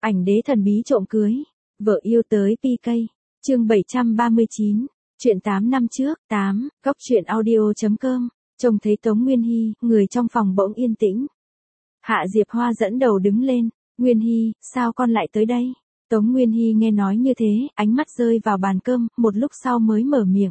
Ảnh đế thần bí trộm cưới. Vợ yêu tới PK. Chương 739. Chuyện 8 năm trước. 8. Góc truyện audio.com. Trông thấy Tống Nguyên Hy, người trong phòng bỗng yên tĩnh. Hạ Diệp Hoa dẫn đầu đứng lên. Nguyên Hy, sao con lại tới đây? Tống Nguyên Hy nghe nói như thế, ánh mắt rơi vào bàn cơm, một lúc sau mới mở miệng.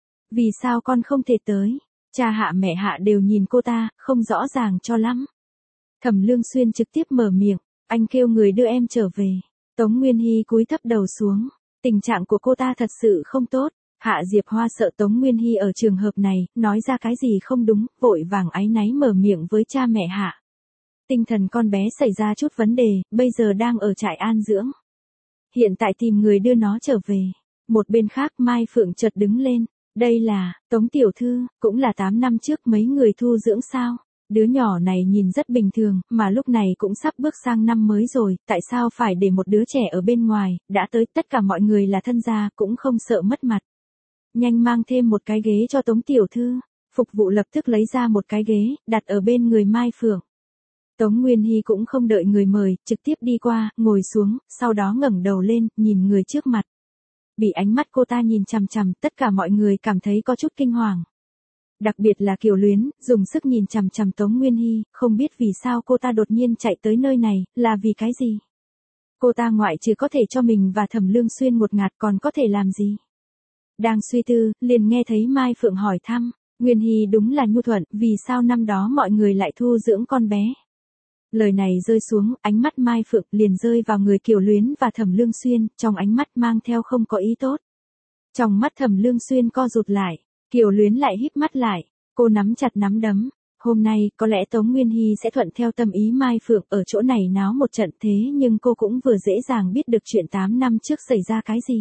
Vì sao con không thể tới? Cha Hạ mẹ Hạ đều nhìn cô ta, không rõ ràng cho lắm. Thẩm Lương Xuyên trực tiếp mở miệng, anh kêu người đưa em trở về. Tống Nguyên Hy cúi thấp đầu xuống, tình trạng của cô ta thật sự không tốt. Hạ Diệp Hoa sợ Tống Nguyên Hy ở trường hợp này, nói ra cái gì không đúng, vội vàng áy náy mở miệng với cha mẹ Hạ. Tinh thần con bé xảy ra chút vấn đề, bây giờ đang ở trại an dưỡng. Hiện tại tìm người đưa nó trở về. Một bên khác Mai Phượng chợt đứng lên. Đây là, Tống Tiểu Thư, cũng là 8 năm trước mấy người thu dưỡng sao? Đứa nhỏ này nhìn rất bình thường, mà lúc này cũng sắp bước sang năm mới rồi, tại sao phải để một đứa trẻ ở bên ngoài, đã tới tất cả mọi người là thân gia, cũng không sợ mất mặt. Nhanh mang thêm một cái ghế cho Tống Tiểu Thư. Phục vụ lập tức lấy ra một cái ghế, đặt ở bên người Mai Phượng. Tống Nguyên Hy cũng không đợi người mời, trực tiếp đi qua, ngồi xuống, sau đó ngẩng đầu lên, nhìn người trước mặt. Bị ánh mắt cô ta nhìn chằm chằm, tất cả mọi người cảm thấy có chút kinh hoàng. Đặc biệt là Kiều Luyến, dùng sức nhìn chằm chằm Tống Nguyên Hy, không biết vì sao cô ta đột nhiên chạy tới nơi này, là vì cái gì? Cô ta ngoại trừ có thể cho mình và Thẩm Lương Xuyên một ngạt còn có thể làm gì? Đang suy tư, liền nghe thấy Mai Phượng hỏi thăm, Nguyên Hy đúng là nhu thuận, vì sao năm đó mọi người lại thu dưỡng con bé? Lời này rơi xuống, ánh mắt Mai Phượng liền rơi vào người Kiều Luyến và Thẩm Lương Xuyên, trong ánh mắt mang theo không có ý tốt. Trong mắt Thẩm Lương Xuyên co rụt lại, Kiều Luyến lại híp mắt lại, cô nắm chặt nắm đấm. Hôm nay, có lẽ Tống Nguyên Hy sẽ thuận theo tâm ý Mai Phượng ở chỗ này náo một trận thế nhưng cô cũng vừa dễ dàng biết được chuyện 8 năm trước xảy ra cái gì.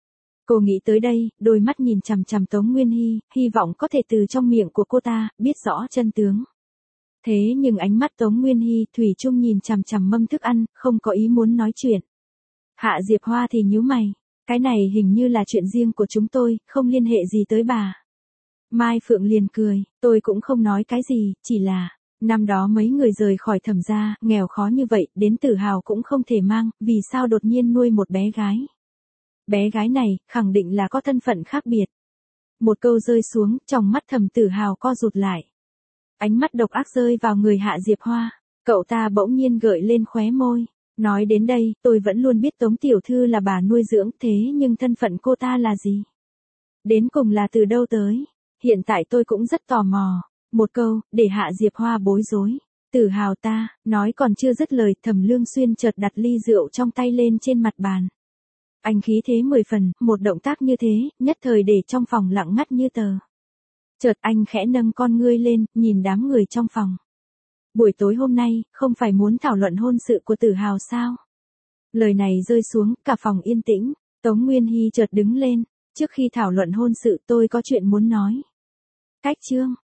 Cô nghĩ tới đây, đôi mắt nhìn chằm chằm Tống Nguyên Hy, hy vọng có thể từ trong miệng của cô ta, biết rõ chân tướng. Thế nhưng ánh mắt Tống Nguyên Hy thủy chung nhìn chằm chằm mâm thức ăn, không có ý muốn nói chuyện. Hạ Diệp Hoa thì nhíu mày, cái này hình như là chuyện riêng của chúng tôi, không liên hệ gì tới bà. Mai Phượng liền cười, tôi cũng không nói cái gì, chỉ là, năm đó mấy người rời khỏi Thẩm gia, nghèo khó như vậy, đến Tử Hào cũng không thể mang, vì sao đột nhiên nuôi một bé gái. Bé gái này, khẳng định là có thân phận khác biệt. Một câu rơi xuống, trong mắt Thẩm Tử Hào co rụt lại. Ánh mắt độc ác rơi vào người Hạ Diệp Hoa, cậu ta bỗng nhiên gợi lên khóe môi. Nói đến đây, tôi vẫn luôn biết Tống Tiểu Thư là bà nuôi dưỡng thế nhưng thân phận cô ta là gì? Đến cùng là từ đâu tới? Hiện tại tôi cũng rất tò mò. Một câu, để Hạ Diệp Hoa bối rối. Tử Hào ta, nói còn chưa dứt lời, Thẩm Lương Xuyên chợt đặt ly rượu trong tay lên trên mặt bàn. Anh khí thế 10 phần, một động tác như thế, nhất thời để trong phòng lặng ngắt như tờ. Chợt anh khẽ nâng con ngươi lên, nhìn đám người trong phòng. Buổi tối hôm nay, không phải muốn thảo luận hôn sự của Tử Hào sao? Lời này rơi xuống, cả phòng yên tĩnh. Tống Nguyên Hy chợt đứng lên. Trước khi thảo luận hôn sự tôi có chuyện muốn nói. Cách chương.